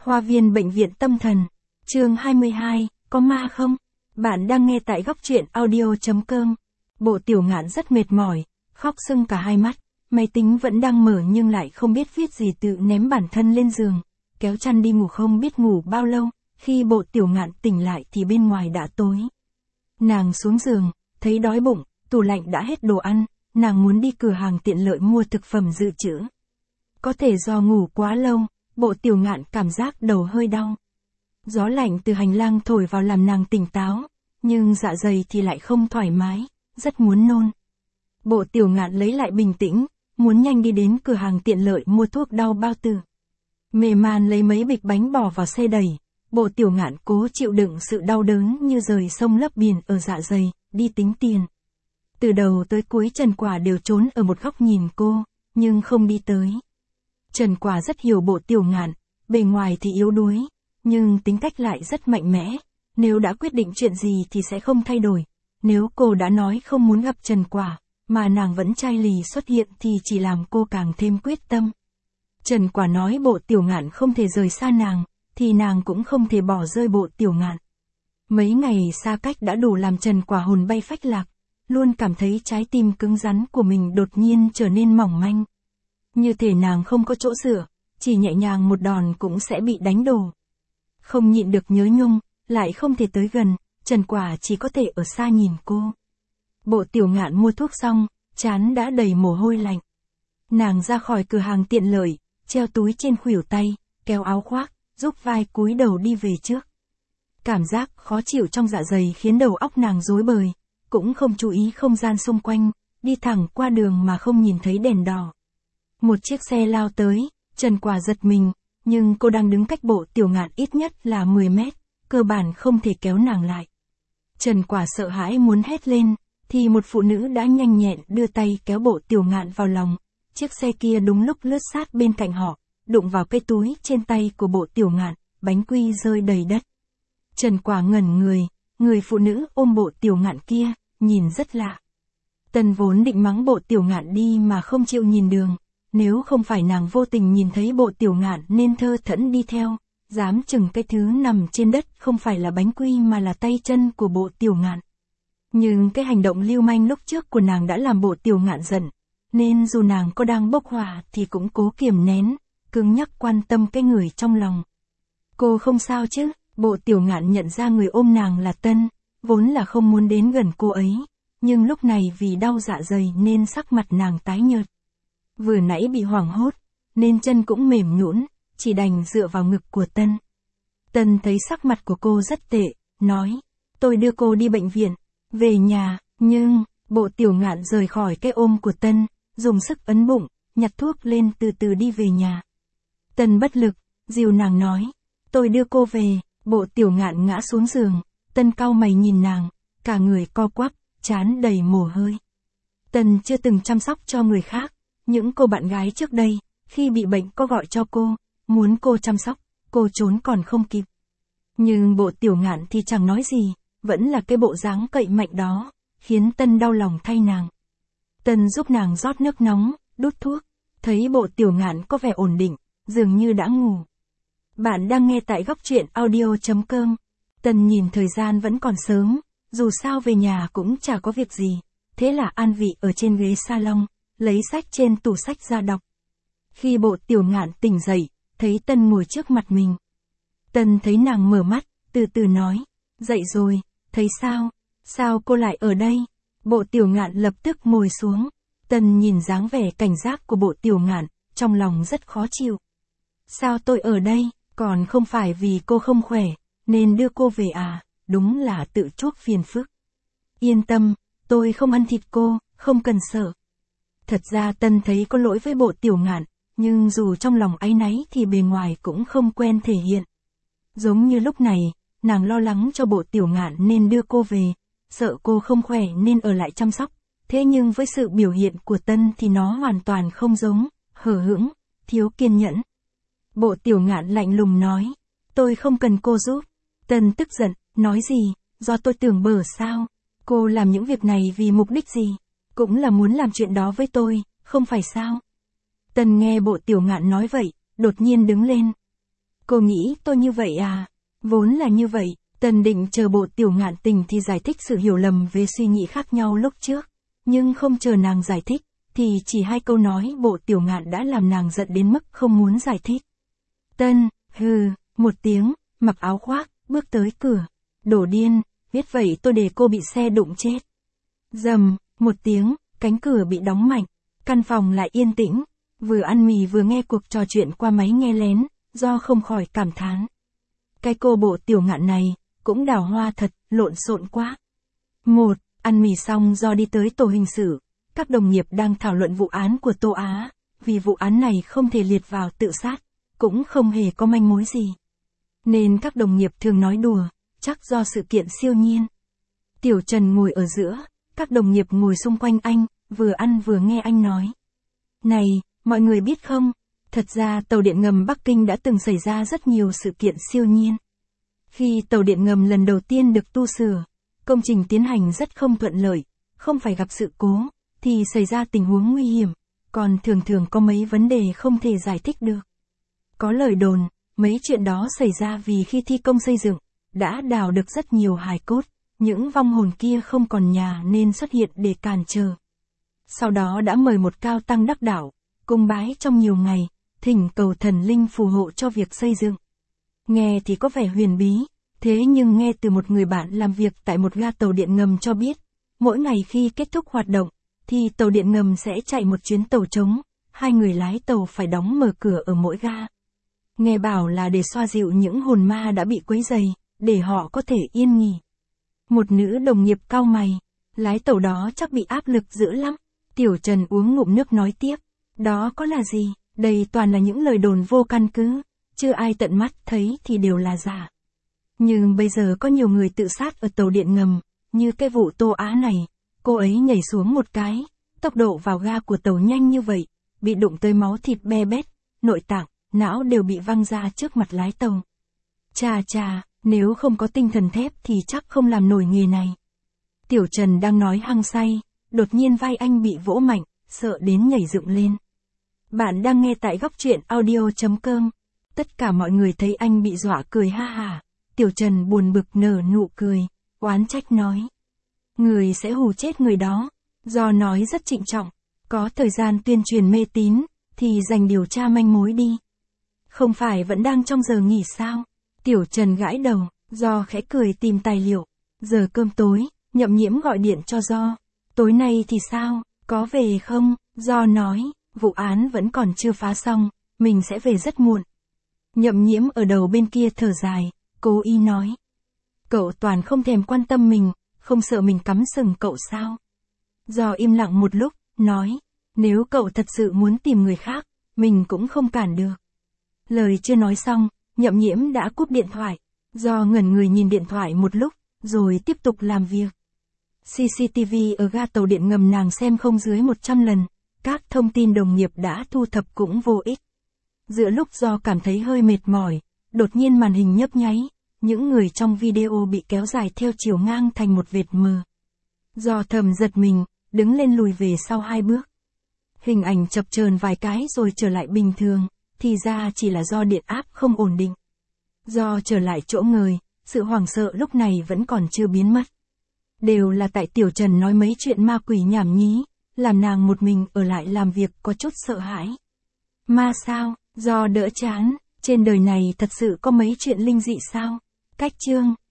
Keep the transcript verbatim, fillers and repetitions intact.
Khoa viên bệnh viện tâm thần. Chương hai mươi hai, có ma không? Bạn đang nghe tại góc truyện audio chấm com. Bộ Tiểu Ngạn rất mệt mỏi, khóc sưng cả hai mắt, máy tính vẫn đang mở nhưng lại không biết viết gì tự ném bản thân lên giường, kéo chăn đi ngủ không biết ngủ bao lâu, khi Bộ Tiểu Ngạn tỉnh lại thì bên ngoài đã tối. Nàng xuống giường, thấy đói bụng, tủ lạnh đã hết đồ ăn, nàng muốn đi cửa hàng tiện lợi mua thực phẩm dự trữ. Có thể do ngủ quá lâu, Bộ Tiểu Ngạn cảm giác đầu hơi đau. Gió lạnh từ hành lang thổi vào làm nàng tỉnh táo, nhưng dạ dày thì lại không thoải mái, rất muốn nôn. Bộ Tiểu Ngạn lấy lại bình tĩnh, muốn nhanh đi đến cửa hàng tiện lợi mua thuốc đau bao tử. Mề man lấy mấy bịch bánh bò vào xe đẩy, Bộ Tiểu Ngạn cố chịu đựng sự đau đớn như rời sông lấp biển ở dạ dày, đi tính tiền. Từ đầu tới cuối Trần Quả đều trốn ở một góc nhìn cô, nhưng không đi tới. Trần Quả rất hiểu Bộ Tiểu Ngạn, bề ngoài thì yếu đuối, nhưng tính cách lại rất mạnh mẽ, nếu đã quyết định chuyện gì thì sẽ không thay đổi. Nếu cô đã nói không muốn gặp Trần Quả, mà nàng vẫn chai lì xuất hiện thì chỉ làm cô càng thêm quyết tâm. Trần Quả nói Bộ Tiểu Ngạn không thể rời xa nàng, thì nàng cũng không thể bỏ rơi Bộ Tiểu Ngạn. Mấy ngày xa cách đã đủ làm Trần Quả hồn bay phách lạc, luôn cảm thấy trái tim cứng rắn của mình đột nhiên trở nên mỏng manh. Như thể nàng không có chỗ dựa, chỉ nhẹ nhàng một đòn cũng sẽ bị đánh đổ. Không nhịn được nhớ nhung, lại không thể tới gần, Trần Quả chỉ có thể ở xa nhìn cô. Bộ Tiểu Ngạn mua thuốc xong, trán đã đầy mồ hôi lạnh. Nàng ra khỏi cửa hàng tiện lợi, treo túi trên khuỷu tay, kéo áo khoác, giúp vai cúi đầu đi về trước. Cảm giác khó chịu trong dạ dày khiến đầu óc nàng rối bời, cũng không chú ý không gian xung quanh, đi thẳng qua đường mà không nhìn thấy đèn đỏ. Một chiếc xe lao tới, Trần Quả giật mình, nhưng cô đang đứng cách Bộ Tiểu Ngạn ít nhất là mười mét, cơ bản không thể kéo nàng lại. Trần Quả sợ hãi muốn hét lên, thì một phụ nữ đã nhanh nhẹn đưa tay kéo Bộ Tiểu Ngạn vào lòng. Chiếc xe kia đúng lúc lướt sát bên cạnh họ, đụng vào cái túi trên tay của Bộ Tiểu Ngạn, bánh quy rơi đầy đất. Trần Quả ngẩn người, người phụ nữ ôm Bộ Tiểu Ngạn kia, nhìn rất lạ. Tần vốn định mắng Bộ Tiểu Ngạn đi mà không chịu nhìn đường, nếu không phải nàng vô tình nhìn thấy Bộ Tiểu Ngạn nên thơ thẫn đi theo, dám chừng cái thứ nằm trên đất không phải là bánh quy mà là tay chân của Bộ Tiểu Ngạn. Nhưng cái hành động lưu manh lúc trước của nàng đã làm Bộ Tiểu Ngạn giận, nên dù nàng có đang bốc hỏa thì cũng cố kiềm nén, cứng nhắc quan tâm cái người trong lòng. Cô không sao chứ? Bộ Tiểu Ngạn nhận ra người ôm nàng là Tân, vốn là không muốn đến gần cô ấy, nhưng lúc này vì đau dạ dày nên sắc mặt nàng tái nhợt. Vừa nãy bị hoảng hốt, nên chân cũng mềm nhũn, chỉ đành dựa vào ngực của Tân. Tân thấy sắc mặt của cô rất tệ, nói, tôi đưa cô đi bệnh viện, về nhà, nhưng, Bộ Tiểu Ngạn rời khỏi cái ôm của Tân, dùng sức ấn bụng, nhặt thuốc lên từ từ đi về nhà. Tân bất lực, dìu nàng nói, tôi đưa cô về. Bộ Tiểu Ngạn ngã xuống giường, Tân cau mày nhìn nàng, cả người co quắp, trán đầy mồ hôi. Tân chưa từng chăm sóc cho người khác, những cô bạn gái trước đây, khi bị bệnh có gọi cho cô, muốn cô chăm sóc, cô trốn còn không kịp. Nhưng Bộ Tiểu Ngạn thì chẳng nói gì, vẫn là cái bộ dáng cậy mạnh đó, khiến Tân đau lòng thay nàng. Tân giúp nàng rót nước nóng, đút thuốc, thấy Bộ Tiểu Ngạn có vẻ ổn định, dường như đã ngủ. Bạn đang nghe tại góc truyện audio chấm com. Tân nhìn thời gian vẫn còn sớm, dù sao về nhà cũng chả có việc gì, thế là an vị ở trên ghế salon, lấy sách trên tủ sách ra đọc. Khi Bộ Tiểu Ngạn tỉnh dậy, thấy Tân ngồi trước mặt mình. Tân thấy nàng mở mắt, từ từ nói, dậy rồi, thấy sao, sao cô lại ở đây? Bộ Tiểu Ngạn lập tức ngồi xuống. Tân nhìn dáng vẻ cảnh giác của Bộ Tiểu Ngạn, trong lòng rất khó chịu. Sao tôi ở đây? Còn không phải vì cô không khỏe, nên đưa cô về à, đúng là tự chuốc phiền phức. Yên tâm, tôi không ăn thịt cô, không cần sợ. Thật ra Tân thấy có lỗi với Bộ Tiểu Ngạn, nhưng dù trong lòng áy náy thì bề ngoài cũng không quen thể hiện. Giống như lúc này, nàng lo lắng cho Bộ Tiểu Ngạn nên đưa cô về, sợ cô không khỏe nên ở lại chăm sóc. Thế nhưng với sự biểu hiện của Tân thì nó hoàn toàn không giống, hờ hững, thiếu kiên nhẫn. Bộ Tiểu Ngạn lạnh lùng nói, tôi không cần cô giúp. Tân tức giận, nói gì, do tôi tưởng bở sao? Cô làm những việc này vì mục đích gì? Cũng là muốn làm chuyện đó với tôi, không phải sao? Tân nghe Bộ Tiểu Ngạn nói vậy, đột nhiên đứng lên. Cô nghĩ tôi như vậy à? Vốn là như vậy, Tần định chờ Bộ Tiểu Ngạn tỉnh thì giải thích sự hiểu lầm về suy nghĩ khác nhau lúc trước. Nhưng không chờ nàng giải thích, thì chỉ hai câu nói Bộ Tiểu Ngạn đã làm nàng giận đến mức không muốn giải thích. Tân, hừ, một tiếng, mặc áo khoác, bước tới cửa. Đổ điên, biết vậy tôi để cô bị xe đụng chết. Dầm, một tiếng, cánh cửa bị đóng mạnh. Căn phòng lại yên tĩnh, vừa ăn mì vừa nghe cuộc trò chuyện qua máy nghe lén, do không khỏi cảm thán. Cái cô Bộ Tiểu Ngạn này, cũng đào hoa thật, lộn xộn quá. Một, ăn mì xong do đi tới tổ hình sự, các đồng nghiệp đang thảo luận vụ án của Tô Á, vì vụ án này không thể liệt vào tự sát, cũng không hề có manh mối gì. Nên các đồng nghiệp thường nói đùa, chắc do sự kiện siêu nhiên. Tiểu Trần ngồi ở giữa, các đồng nghiệp ngồi xung quanh anh, vừa ăn vừa nghe anh nói. Này, mọi người biết không, thật ra tàu điện ngầm Bắc Kinh đã từng xảy ra rất nhiều sự kiện siêu nhiên. Khi tàu điện ngầm lần đầu tiên được tu sửa, công trình tiến hành rất không thuận lợi, không phải gặp sự cố, thì xảy ra tình huống nguy hiểm, còn thường thường có mấy vấn đề không thể giải thích được. Có lời đồn, mấy chuyện đó xảy ra vì khi thi công xây dựng, đã đào được rất nhiều hài cốt, những vong hồn kia không còn nhà nên xuất hiện để cản trở. Sau đó đã mời một cao tăng đắc đạo, cung bái trong nhiều ngày, thỉnh cầu thần linh phù hộ cho việc xây dựng. Nghe thì có vẻ huyền bí, thế nhưng nghe từ một người bạn làm việc tại một ga tàu điện ngầm cho biết, mỗi ngày khi kết thúc hoạt động, thì tàu điện ngầm sẽ chạy một chuyến tàu trống, hai người lái tàu phải đóng mở cửa ở mỗi ga. Nghe bảo là để xoa dịu những hồn ma đã bị quấy rầy, để họ có thể yên nghỉ. Một nữ đồng nghiệp cau mày, lái tàu đó chắc bị áp lực dữ lắm. Tiểu Trần uống ngụm nước nói tiếp, đó có là gì, đây toàn là những lời đồn vô căn cứ, chưa ai tận mắt thấy thì đều là giả. Nhưng bây giờ có nhiều người tự sát ở tàu điện ngầm, như cái vụ Tô Á này, cô ấy nhảy xuống một cái, tốc độ vào ga của tàu nhanh như vậy, bị đụng tới máu thịt be bét, nội tạng, não đều bị văng ra trước mặt lái tàu. Chà chà, nếu không có tinh thần thép thì chắc không làm nổi nghề này. Tiểu Trần đang nói hăng say, đột nhiên vai anh bị vỗ mạnh, sợ đến nhảy dựng lên. Bạn đang nghe tại góc truyện audio chấm com. Tất cả mọi người thấy anh bị dọa cười ha hả. Tiểu Trần buồn bực nở nụ cười, oán trách nói. Người sẽ hù chết người đó. Do nói rất trịnh trọng, có thời gian tuyên truyền mê tín, thì dành điều tra manh mối đi. Không phải vẫn đang trong giờ nghỉ sao? Tiểu Trần gãi đầu, Do khẽ cười tìm tài liệu. Giờ cơm tối, Nhậm Nhiễm gọi điện cho Do. Tối nay thì sao, có về không? Do nói, vụ án vẫn còn chưa phá xong, mình sẽ về rất muộn. Nhậm Nhiễm ở đầu bên kia thở dài, cố ý nói. Cậu toàn không thèm quan tâm mình, không sợ mình cắm sừng cậu sao? Do im lặng một lúc, nói, nếu cậu thật sự muốn tìm người khác, mình cũng không cản được. Lời chưa nói xong, Nhậm Nhiễm đã cúp điện thoại. Do ngẩn người nhìn điện thoại một lúc, rồi tiếp tục làm việc. xê xê tê vê ở ga tàu điện ngầm nàng xem không dưới một trăm lần, các thông tin đồng nghiệp đã thu thập cũng vô ích. Giữa lúc Do cảm thấy hơi mệt mỏi, đột nhiên màn hình nhấp nháy, những người trong video bị kéo dài theo chiều ngang thành một vệt mờ. Do thầm giật mình, đứng lên lùi về sau hai bước. Hình ảnh chập chờn vài cái rồi trở lại bình thường, thì ra chỉ là do điện áp không ổn định. Do trở lại chỗ ngồi, sự hoảng sợ lúc này vẫn còn chưa biến mất. Đều là tại Tiểu Trần nói mấy chuyện ma quỷ nhảm nhí, làm nàng một mình ở lại làm việc có chút sợ hãi. Ma sao, Do đỡ chán, trên đời này thật sự có mấy chuyện linh dị sao? Cách chương